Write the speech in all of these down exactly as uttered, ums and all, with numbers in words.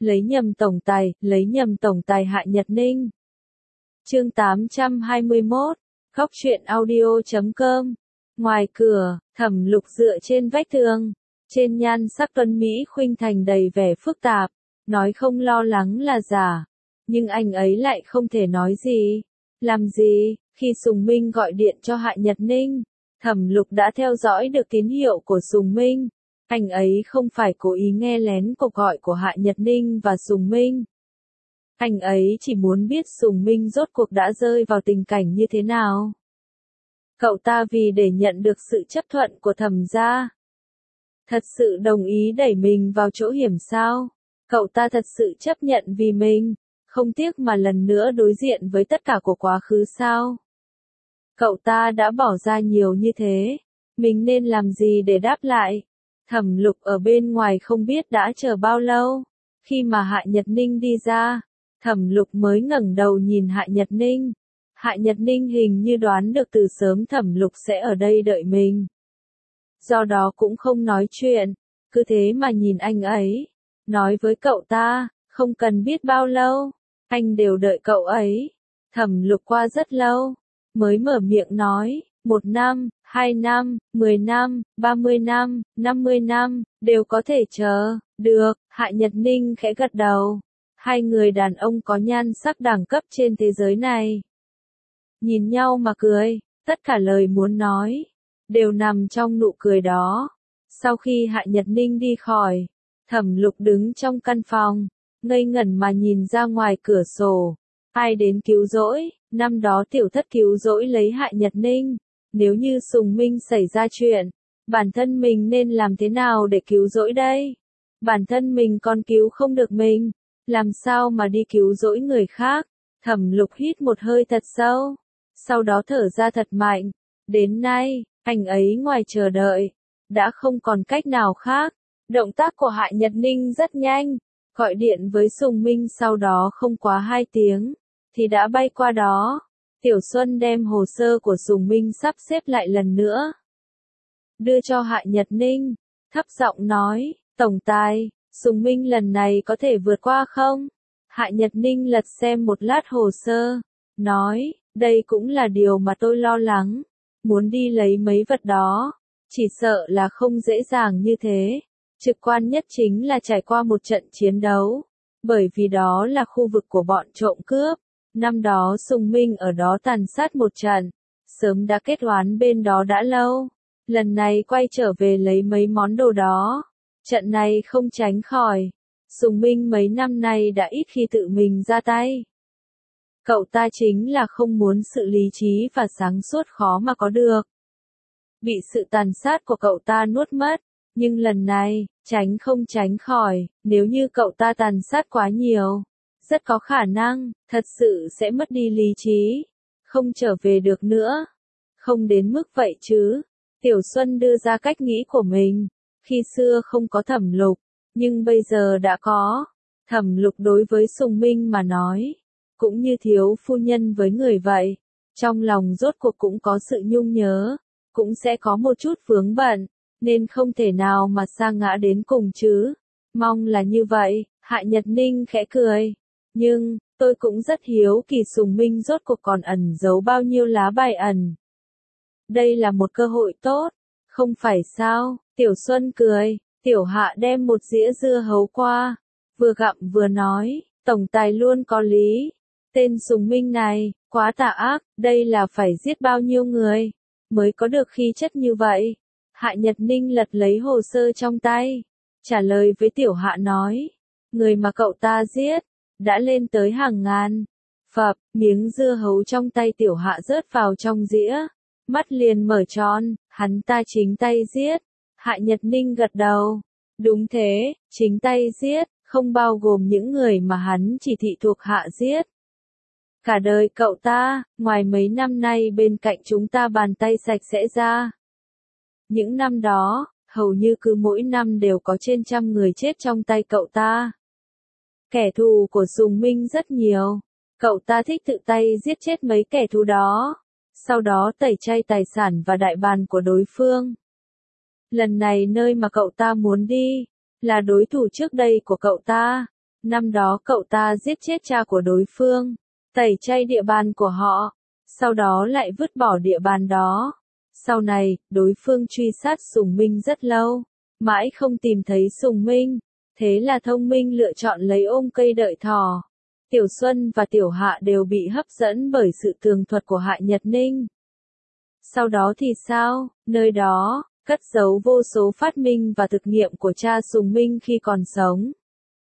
lấy nhầm tổng tài, lấy nhầm tổng tài Hạ Nhật Ninh. Chương tám trăm hai mươi mốt, Góc truyện audio chấm com. Ngoài cửa, Thẩm Lục dựa trên vách tường, trên nhan sắc tuấn mỹ khuynh thành đầy vẻ phức tạp, nói không lo lắng là giả, nhưng anh ấy lại không thể nói gì. Làm gì? Khi Sùng Minh gọi điện cho Hạ Nhật Ninh, Thẩm Lục đã theo dõi được tín hiệu của Sùng Minh. Anh ấy không phải cố ý nghe lén cuộc gọi của Hạ Nhật Ninh và Sùng Minh. Anh ấy chỉ muốn biết Sùng Minh rốt cuộc đã rơi vào tình cảnh như thế nào. Cậu ta vì để nhận được sự chấp thuận của Thẩm gia, thật sự đồng ý đẩy mình vào chỗ hiểm sao? Cậu ta thật sự chấp nhận vì mình, không tiếc mà lần nữa đối diện với tất cả của quá khứ sao? Cậu ta đã bỏ ra nhiều như thế, mình nên làm gì để đáp lại? Thẩm Lục ở bên ngoài không biết đã chờ bao lâu. Khi mà Hạ Nhật Ninh đi ra, Thẩm Lục mới ngẩng đầu nhìn Hạ Nhật Ninh. Hạ Nhật Ninh hình như đoán được từ sớm Thẩm Lục sẽ ở đây đợi mình. Do đó cũng không nói chuyện, cứ thế mà nhìn anh ấy. Nói với cậu ta, không cần biết bao lâu, anh đều đợi cậu ấy. Thẩm Lục qua rất lâu, mới mở miệng nói, một năm, hai năm, mười năm, ba mươi năm, năm mươi năm, đều có thể chờ, được. Hạ Nhật Ninh khẽ gật đầu. Hai người đàn ông có nhan sắc đẳng cấp trên thế giới này. Nhìn nhau mà cười, tất cả lời muốn nói, đều nằm trong nụ cười đó. Sau khi Hạ Nhật Ninh đi khỏi, Thẩm Lục đứng trong căn phòng, ngây ngẩn mà nhìn ra ngoài cửa sổ. Ai đến cứu rỗi? Năm đó tiểu thất cứu rỗi lấy Hạ Nhật Ninh. Nếu như Sùng Minh xảy ra chuyện, bản thân mình nên làm thế nào để cứu rỗi đây? Bản thân mình còn cứu không được mình, làm sao mà đi cứu rỗi người khác? Thẩm Lục hít một hơi thật sâu, sau đó thở ra thật mạnh. Đến nay, anh ấy ngoài chờ đợi, đã không còn cách nào khác. Động tác của Hạ Nhật Ninh rất nhanh, gọi điện với Sùng Minh sau đó không quá hai tiếng, thì đã bay qua đó. Tiểu Xuân đem hồ sơ của Sùng Minh sắp xếp lại lần nữa, đưa cho Hạ Nhật Ninh, thấp giọng nói, tổng tài, Sùng Minh lần này có thể vượt qua không? Hạ Nhật Ninh lật xem một lát hồ sơ, nói, đây cũng là điều mà tôi lo lắng, muốn đi lấy mấy vật đó, chỉ sợ là không dễ dàng như thế. Trực quan nhất chính là trải qua một trận chiến đấu, bởi vì đó là khu vực của bọn trộm cướp. Năm đó Sùng Minh ở đó tàn sát một trận, sớm đã kết oán bên đó đã lâu. Lần này quay trở về lấy mấy món đồ đó. Trận này không tránh khỏi. Sùng Minh mấy năm nay đã ít khi tự mình ra tay. Cậu ta chính là không muốn sự lý trí và sáng suốt khó mà có được. Bị sự tàn sát của cậu ta nuốt mất. Nhưng lần này, tránh không tránh khỏi, nếu như cậu ta tàn sát quá nhiều, rất có khả năng, thật sự sẽ mất đi lý trí, không trở về được nữa. Không đến mức vậy chứ. Tiểu Xuân đưa ra cách nghĩ của mình. Khi xưa không có Thẩm Lục, nhưng bây giờ đã có. Thẩm Lục đối với Sùng Minh mà nói, cũng như thiếu phu nhân với người vậy. Trong lòng rốt cuộc cũng có sự nhung nhớ, cũng sẽ có một chút vướng bận, nên không thể nào mà sa ngã đến cùng chứ. Mong là như vậy. Hạ Nhật Ninh khẽ cười. Nhưng, tôi cũng rất hiếu kỳ Sùng Minh rốt cuộc còn ẩn giấu bao nhiêu lá bài ẩn. Đây là một cơ hội tốt, không phải sao? Tiểu Xuân cười. Tiểu Hạ đem một dĩa dưa hấu qua, vừa gặm vừa nói, tổng tài luôn có lý. Tên Sùng Minh này, quá tà ác, đây là phải giết bao nhiêu người, mới có được khí chất như vậy. Hạ Nhật Ninh lật lấy hồ sơ trong tay, trả lời với Tiểu Hạ nói, người mà cậu ta giết, đã lên tới hàng ngàn. Phập, miếng dưa hấu trong tay Tiểu Hạ rớt vào trong dĩa, mắt liền mở tròn, hắn ta chính tay giết. Hạ Nhật Ninh gật đầu, đúng thế, chính tay giết, không bao gồm những người mà hắn chỉ thị thuộc hạ giết. Cả đời cậu ta, ngoài mấy năm nay bên cạnh chúng ta bàn tay sạch sẽ ra. Những năm đó, hầu như cứ mỗi năm đều có trên trăm người chết trong tay cậu ta. Kẻ thù của Sùng Minh rất nhiều, cậu ta thích tự tay giết chết mấy kẻ thù đó, sau đó tẩy chay tài sản và đại bàn của đối phương. Lần này nơi mà cậu ta muốn đi, là đối thủ trước đây của cậu ta. Năm đó cậu ta giết chết cha của đối phương, tẩy chay địa bàn của họ, sau đó lại vứt bỏ địa bàn đó. Sau này, đối phương truy sát Sùng Minh rất lâu, mãi không tìm thấy Sùng Minh, thế là Thông Minh lựa chọn lấy ôm cây đợi thỏ. Tiểu Xuân và Tiểu Hạ đều bị hấp dẫn bởi sự tường thuật của Hạ Nhật Ninh. Sau đó thì sao? Nơi đó, cất giấu vô số phát minh và thực nghiệm của cha Sùng Minh khi còn sống.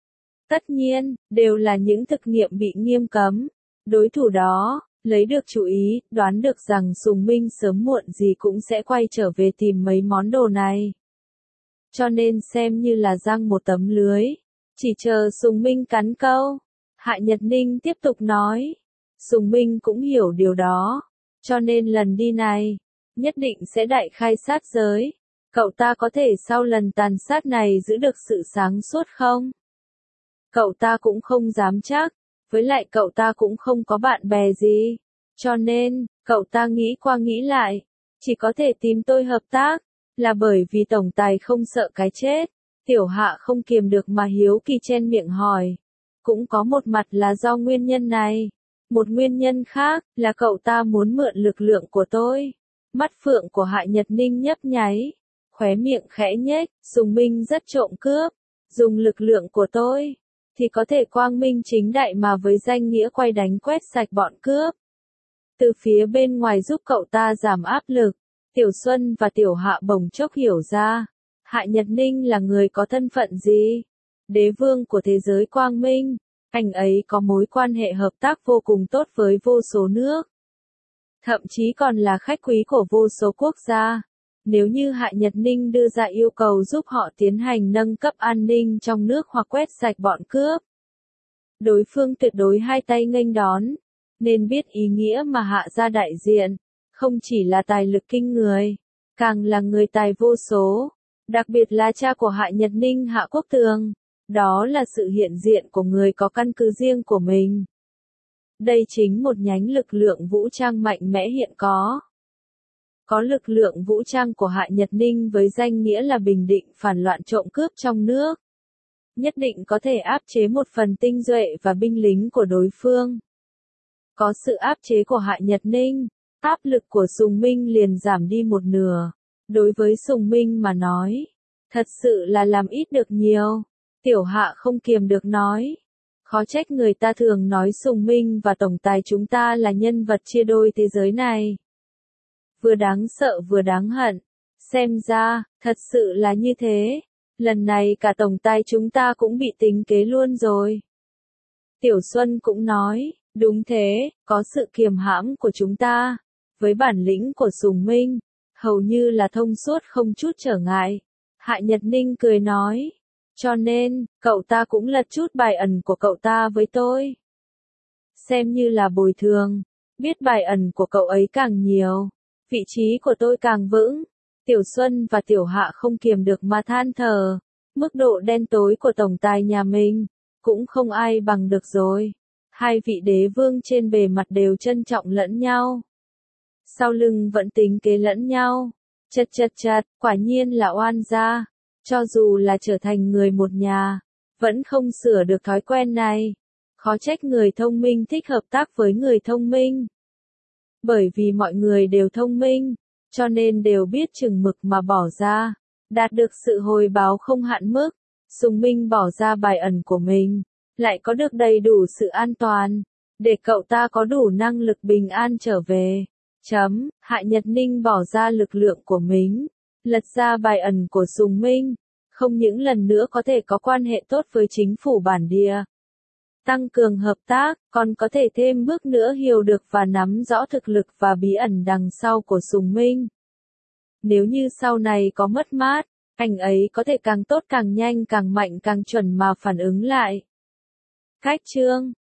Tất nhiên, đều là những thực nghiệm bị nghiêm cấm. Đối thủ đó, lấy được chú ý, đoán được rằng Sùng Minh sớm muộn gì cũng sẽ quay trở về tìm mấy món đồ này. Cho nên xem như là giăng một tấm lưới, chỉ chờ Sùng Minh cắn câu. Hạ Nhật Ninh tiếp tục nói, Sùng Minh cũng hiểu điều đó, cho nên lần đi này, nhất định sẽ đại khai sát giới. Cậu ta có thể sau lần tàn sát này giữ được sự sáng suốt không? Cậu ta cũng không dám chắc, với lại cậu ta cũng không có bạn bè gì, cho nên, cậu ta nghĩ qua nghĩ lại, chỉ có thể tìm tôi hợp tác, là bởi vì tổng tài không sợ cái chết. Tiểu Hạ không kiềm được mà hiếu kỳ chen miệng hỏi. Cũng có một mặt là do nguyên nhân này, một nguyên nhân khác là cậu ta muốn mượn lực lượng của tôi. Mắt phượng của Hạ Nhật Ninh nhấp nháy, khóe miệng khẽ nhếch, Sùng Minh rất trộm cướp, dùng lực lượng của tôi thì có thể quang minh chính đại mà với danh nghĩa quay đánh quét sạch bọn cướp. Từ phía bên ngoài giúp cậu ta giảm áp lực, Tiểu Xuân và Tiểu Hạ bỗng chốc hiểu ra, Hạ Nhật Ninh là người có thân phận gì? Đế vương của thế giới quang minh, anh ấy có mối quan hệ hợp tác vô cùng tốt với vô số nước. Thậm chí còn là khách quý của vô số quốc gia. Nếu như Hạ Nhật Ninh đưa ra yêu cầu giúp họ tiến hành nâng cấp an ninh trong nước hoặc quét sạch bọn cướp, đối phương tuyệt đối hai tay nghênh đón, nên biết ý nghĩa mà Hạ gia đại diện, không chỉ là tài lực kinh người, càng là người tài vô số, đặc biệt là cha của Hạ Nhật Ninh Hạ Quốc Tường, đó là sự hiện diện của người có căn cứ riêng của mình. Đây chính một nhánh lực lượng vũ trang mạnh mẽ hiện có. Có lực lượng vũ trang của Hạ Nhật Ninh với danh nghĩa là bình định phản loạn trộm cướp trong nước. Nhất định có thể áp chế một phần tinh nhuệ và binh lính của đối phương. Có sự áp chế của Hạ Nhật Ninh, áp lực của Sùng Minh liền giảm đi một nửa. Đối với Sùng Minh mà nói, thật sự là làm ít được nhiều. Tiểu Hạ không kiềm được nói. Khó trách người ta thường nói Sùng Minh và tổng tài chúng ta là nhân vật chia đôi thế giới này. Vừa đáng sợ vừa đáng hận. Xem ra, thật sự là như thế. Lần này cả tổng tài chúng ta cũng bị tính kế luôn rồi. Tiểu Xuân cũng nói, đúng thế, có sự kiềm hãm của chúng ta. Với bản lĩnh của Sùng Minh, hầu như là thông suốt không chút trở ngại. Hạ Nhật Ninh cười nói. Cho nên, cậu ta cũng lật chút bài ẩn của cậu ta với tôi. Xem như là bồi thường. Biết bài ẩn của cậu ấy càng nhiều, vị trí của tôi càng vững. Tiểu Xuân và Tiểu Hạ không kiềm được mà than thở. Mức độ đen tối của tổng tài nhà mình, cũng không ai bằng được rồi. Hai vị đế vương trên bề mặt đều trân trọng lẫn nhau. Sau lưng vẫn tính kế lẫn nhau. Chật chật chật, quả nhiên là oan gia. Cho dù là trở thành người một nhà, vẫn không sửa được thói quen này. Khó trách người thông minh thích hợp tác với người thông minh. Bởi vì mọi người đều thông minh, cho nên đều biết chừng mực mà bỏ ra, đạt được sự hồi báo không hạn mức. Sùng Minh bỏ ra bài ẩn của mình, lại có được đầy đủ sự an toàn, để cậu ta có đủ năng lực bình an trở về. Chấm, Hạ Nhật Ninh bỏ ra lực lượng của mình, lật ra bài ẩn của Sùng Minh, không những lần nữa có thể có quan hệ tốt với chính phủ bản địa, tăng cường hợp tác, còn có thể thêm bước nữa hiểu được và nắm rõ thực lực và bí ẩn đằng sau của Sùng Minh. Nếu như sau này có mất mát, anh ấy có thể càng tốt càng nhanh càng mạnh càng chuẩn mà phản ứng lại. Cách chương